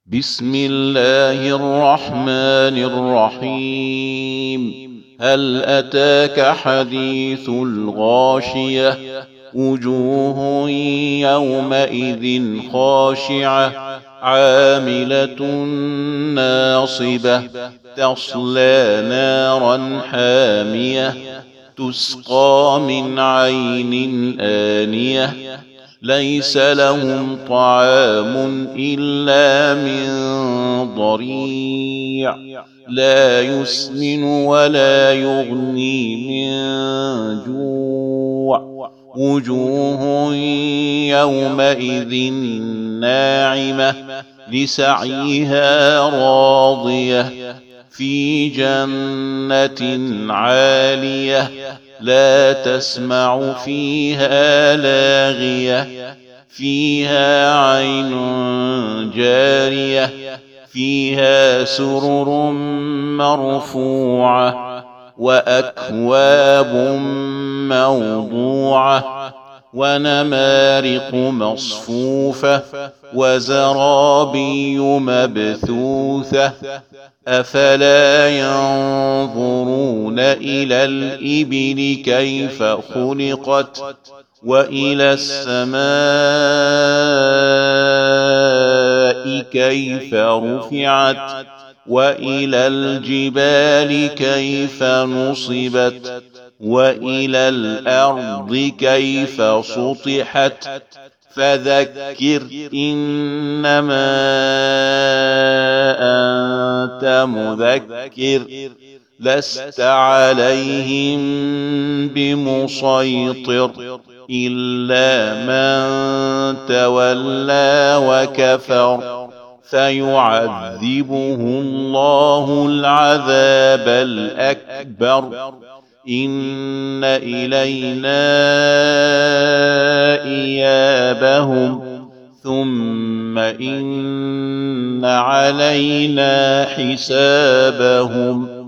بسم الله الرحمن الرحيم. هل أتاك حديث الغاشية؟ وجوه يومئذ خاشعة عاملة ناصبة تصلى نارا حامية تسقى من عين آنية ليس لهم طعام إلا من ضريع لا يسمن ولا يغني من جوع وجوه يومئذ ناعمة لسعيها راضية في جنة عالية لا تسمع فيها لاغية فيها عين جارية فيها سرر مرفوعة وأكواب موضوعة ونمارق مصفوفة وزرابي مبثوثة أفلا ينظرون إلى الإبل كيف خلقت وإلى السماء كيف رفعت وإلى الجبال كيف نصبت وإلى الأرض كيف سطحت فذكر إنما أنت مذكر لست عليهم بمسيطر إلا من تولى وكفر فيعذبه الله العذاب الأكبر إن إلينا إيابهم ثم إن علينا حسابهم